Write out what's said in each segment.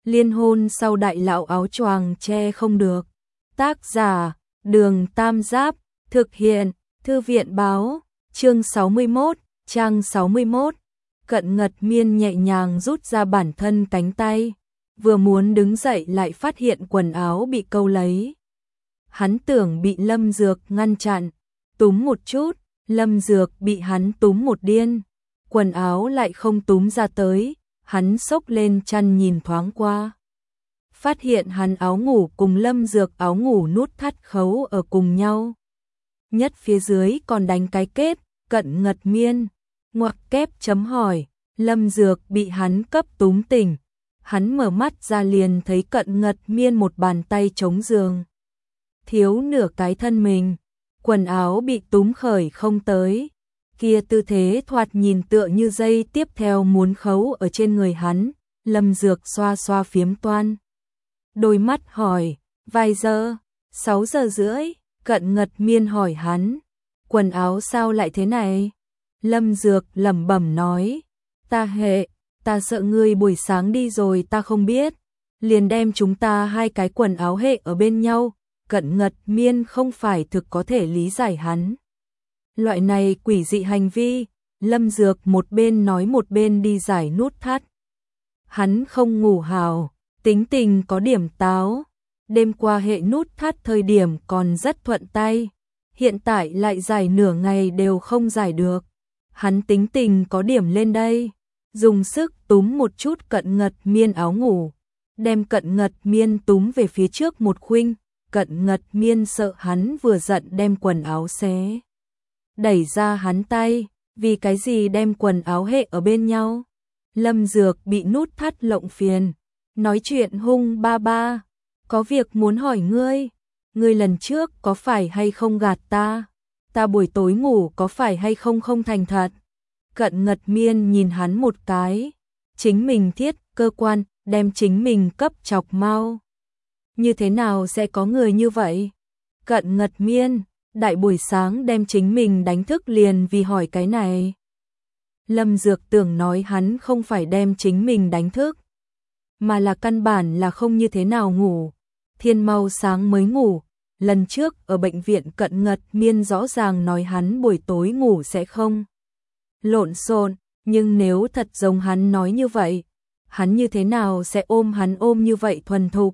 Liên hôn sau đại lão áo choàng che không được. Tác giả, Đường Tam Giáp, thực hiện, Thư viện báo, chương 61, trang 61. Cận Ngật Miên nhẹ nhàng rút ra bản thân cánh tay, vừa muốn đứng dậy lại phát hiện quần áo bị câu lấy. Hắn tưởng bị Lâm Dược ngăn chặn, túm một chút, Lâm Dược bị hắn túm một điên, quần áo lại không túm ra tới, hắn xốc lên chăn nhìn thoáng qua. Phát hiện hắn áo ngủ cùng Lâm Dược áo ngủ nút thắt khấu ở cùng nhau. Nhất phía dưới còn đánh cái kết, Cận Ngật Miên, ngoặc kép chấm hỏi, Lâm Dược bị hắn cấp túm tỉnh. Hắn mở mắt ra liền thấy Cận Ngật Miên một bàn tay chống giường, thiếu nửa cái thân mình, quần áo bị túm khởi không tới. Kia tư thế thoạt nhìn tựa như dây tiếp theo muốn khấu ở trên người hắn. Lâm Dược xoa xoa phiếm toan, đôi mắt hỏi, vài giờ? 6 giờ rưỡi. Cận Ngật Miên hỏi hắn, quần áo sao lại thế này? Lâm Dược lẩm bẩm nói, ta sợ ngươi buổi sáng đi rồi ta không biết, liền đem chúng ta hai cái quần áo hệ ở bên nhau. Cận Ngật Miên không phải thực có thể lý giải hắn loại này quỷ dị hành vi. Lâm Dược một bên nói một bên đi giải nút thắt. Hắn không ngủ hào, tính tình có điểm táo. Đêm qua hệ nút thắt thời điểm còn rất thuận tay, hiện tại lại giải nửa ngày đều không giải được. Hắn tính tình có điểm lên đây, dùng sức túm một chút Cận Ngật Miên áo ngủ, đem Cận Ngật Miên túm về phía trước một khuynh. Cận Ngật Miên sợ hắn vừa giận đem quần áo xé, đẩy ra hắn tay, vì cái gì đem quần áo hệ ở bên nhau. Lâm Dược bị nút thắt lộng phiền, nói chuyện hung ba ba, có việc muốn hỏi ngươi lần trước có phải hay không gạt ta buổi tối ngủ có phải hay không không thành thật. Cận Ngật Miên nhìn hắn một cái, chính mình thiết cơ quan, đem chính mình cấp chọc mau. Như thế nào sẽ có người như vậy? Cận Ngật Miên, đại buổi sáng đem chính mình đánh thức liền vì hỏi cái này. Lâm Dược tưởng nói hắn không phải đem chính mình đánh thức, mà là căn bản là không như thế nào ngủ. Thiên mau sáng mới ngủ, lần trước ở bệnh viện Cận Ngật Miên rõ ràng nói hắn buổi tối ngủ sẽ không lộn xộn, nhưng nếu thật giống hắn nói như vậy, hắn như thế nào sẽ ôm hắn ôm như vậy thuần thục.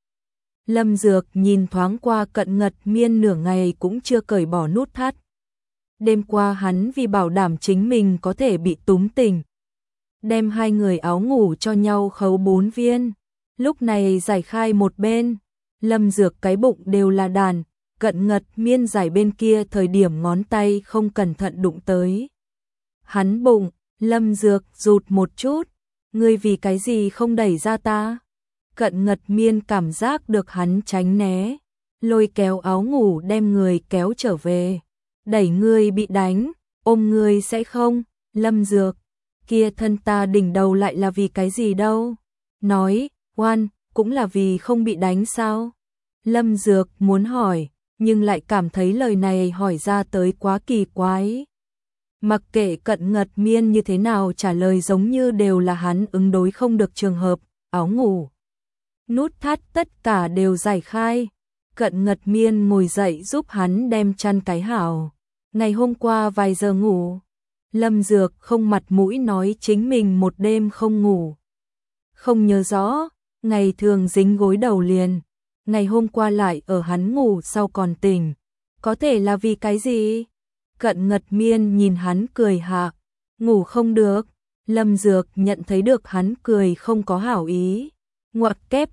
Lâm Dược nhìn thoáng qua Cận Ngật Miên nửa ngày cũng chưa cởi bỏ nút thắt. Đêm qua hắn vì bảo đảm chính mình có thể bị túm tỉnh, đem hai người áo ngủ cho nhau khấu 4 viên, lúc này giải khai một bên. Lâm Dược cái bụng đều là đàn, Cận Ngật Miên giải bên kia thời điểm ngón tay không cẩn thận đụng tới hắn bụng. Lâm Dược rụt một chút, ngươi vì cái gì không đẩy ra ta? Cận Ngật Miên cảm giác được hắn tránh né, lôi kéo áo ngủ đem người kéo trở về. Đẩy ngươi bị đánh, ôm ngươi sẽ không? Lâm Dược, kia thân ta đỉnh đầu lại là vì cái gì đâu? Nói, oan, cũng là vì không bị đánh sao? Lâm Dược muốn hỏi, nhưng lại cảm thấy lời này hỏi ra tới quá kỳ quái. Mặc kệ Cận Ngật Miên như thế nào trả lời giống như đều là hắn ứng đối không được trường hợp. Áo ngủ, nút thắt tất cả đều giải khai. Cận Ngật Miên ngồi dậy giúp hắn đem chăn cái hảo. Ngày hôm qua vài giờ ngủ. Lâm Dược không mặt mũi nói chính mình một đêm không ngủ, không nhớ rõ, ngày thường dính gối đầu liền, ngày hôm qua lại ở hắn ngủ sau còn tỉnh, có thể là vì cái gì? Cận Ngật Miên nhìn hắn cười hạ, ngủ không được. Lâm Dược nhận thấy được hắn cười không có hảo ý, ngoặc kép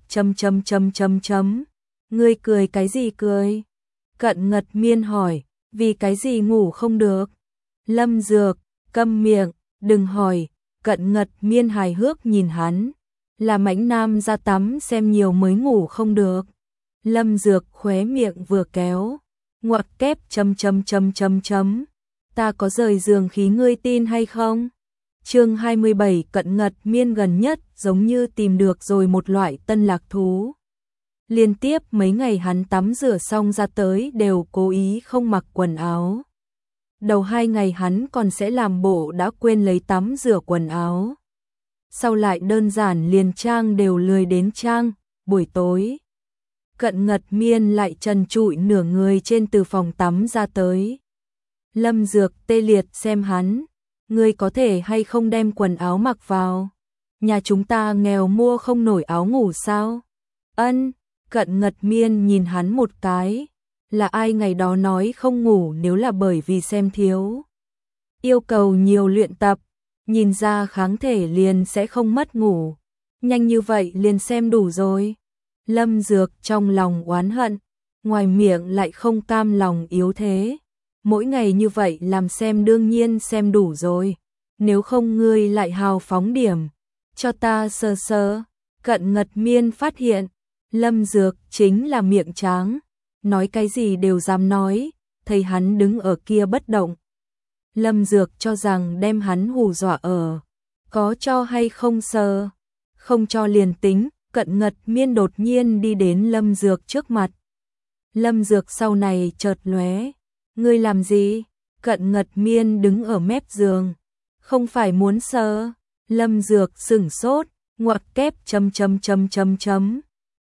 chấm. Ngươi cười cái gì cười? Cận Ngật Miên hỏi, vì cái gì ngủ không được? Lâm Dược, câm miệng, đừng hỏi. Cận Ngật Miên hài hước nhìn hắn, là mãnh nam ra tắm xem nhiều mới ngủ không được. Lâm Dược khóe miệng vừa kéo, ngoặc kép chấm. Ta có rời giường khí ngươi tin hay không? Chương 27. Cận Ngật Miên gần nhất giống như tìm được rồi một loại tân lạc thú. Liên tiếp mấy ngày hắn tắm rửa xong ra tới đều cố ý không mặc quần áo. Đầu 2 ngày hắn còn sẽ làm bộ đã quên lấy tắm rửa quần áo. sau lại đơn giản liền trang đều lười đến trang, buổi tối. Cận Ngật Miên lại trần trụi nửa người trên từ phòng tắm ra tới. Lâm Dược tê liệt xem hắn, ngươi có thể hay không đem quần áo mặc vào? Nhà chúng ta nghèo mua không nổi áo ngủ sao? Ân, Cận Ngật Miên nhìn hắn một cái, là ai ngày đó nói không ngủ nếu là bởi vì xem thiếu. Yêu cầu nhiều luyện tập, nhìn ra kháng thể liền sẽ không mất ngủ, nhanh như vậy liền xem đủ rồi. Lâm Dược trong lòng oán hận, ngoài miệng lại không cam lòng yếu thế. Mỗi ngày như vậy làm xem đương nhiên xem đủ rồi, nếu không ngươi lại hào phóng điểm, cho ta sơ sơ. Cận Ngật Miên phát hiện, Lâm Dược chính là miệng tráng, nói cái gì đều dám nói, thấy hắn đứng ở kia bất động. Lâm Dược cho rằng đem hắn hù dọa ở, có cho hay không sơ, không cho liền tính. Cận Ngật Miên đột nhiên đi đến Lâm Dược trước mặt. Lâm Dược sau này chợt lóe, ngươi làm gì? Cận Ngật Miên đứng ở mép giường, không phải muốn sờ. Lâm Dược sửng sốt, ngoặc kép chấm.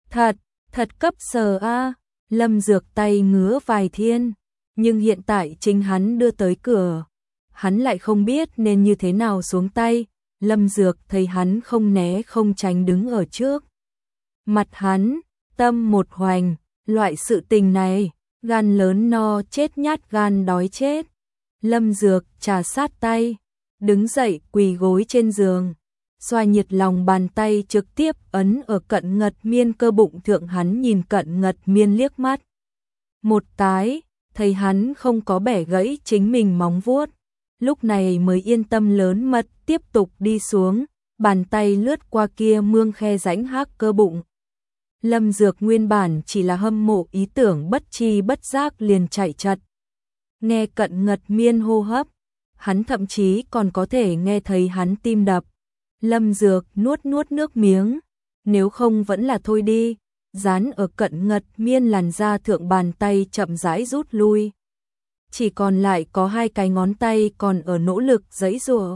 Thật cấp sờ a. Lâm Dược tay ngứa vài thiên, nhưng hiện tại chính hắn đưa tới cửa, hắn lại không biết nên như thế nào xuống tay. Lâm Dược thấy hắn không né không tránh đứng ở trước mặt hắn, tâm một hoành, loại sự tình này, gan lớn no chết nhát gan đói chết. Lâm Dược trà sát tay, đứng dậy quỳ gối trên giường, xoa nhiệt lòng bàn tay trực tiếp ấn ở Cận Ngật Miên cơ bụng thượng. Hắn nhìn Cận Ngật Miên liếc mắt một cái, thấy hắn không có bẻ gãy chính mình móng vuốt, lúc này mới yên tâm lớn mật tiếp tục đi xuống, bàn tay lướt qua kia mương khe rãnh hắc cơ bụng. Lâm Dược nguyên bản chỉ là hâm mộ, ý tưởng bất chi bất giác liền chạy chật. Nghe Cận Ngật Miên hô hấp, hắn thậm chí còn có thể nghe thấy hắn tim đập. Lâm Dược nuốt nước miếng, nếu không vẫn là thôi đi. Dán ở Cận Ngật Miên làn da thượng, bàn tay chậm rãi rút lui. Chỉ còn lại có 2 cái ngón tay còn ở nỗ lực giãy giụa.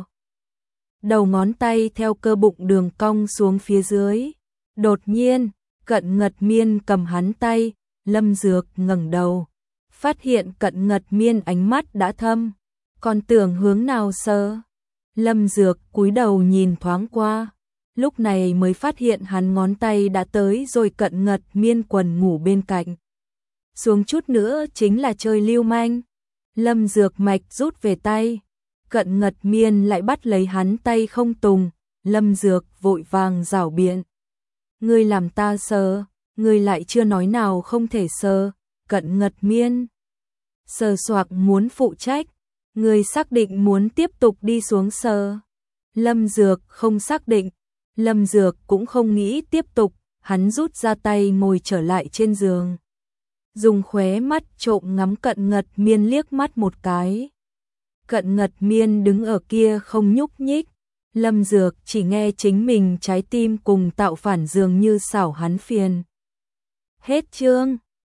Đầu ngón tay theo cơ bụng đường cong xuống phía dưới. Đột nhiên, Cận Ngật Miên cầm hắn tay, Lâm Dược ngẩng đầu, phát hiện Cận Ngật Miên ánh mắt đã thâm, còn tưởng hướng nào sờ. Lâm Dược cúi đầu nhìn thoáng qua, lúc này mới phát hiện hắn ngón tay đã tới rồi Cận Ngật Miên quần ngủ bên cạnh. Xuống chút nữa chính là chơi lưu manh. Lâm Dược mạch rút về tay, Cận Ngật Miên lại bắt lấy hắn tay không tùng. Lâm Dược vội vàng giảo biện, ngươi làm ta sờ, ngươi lại chưa nói nào không thể sờ. Cận Ngật Miên sờ soạc muốn phụ trách, ngươi xác định muốn tiếp tục đi xuống sờ? Lâm Dược không xác định, Lâm Dược cũng không nghĩ tiếp tục, hắn rút ra tay ngồi trở lại trên giường, dùng khóe mắt trộm ngắm Cận Ngật Miên liếc mắt một cái. Cận Ngật Miên đứng ở kia không nhúc nhích, Lâm Dược chỉ nghe chính mình trái tim cùng tạo phản dường như xảo hắn phiền. Hết chương.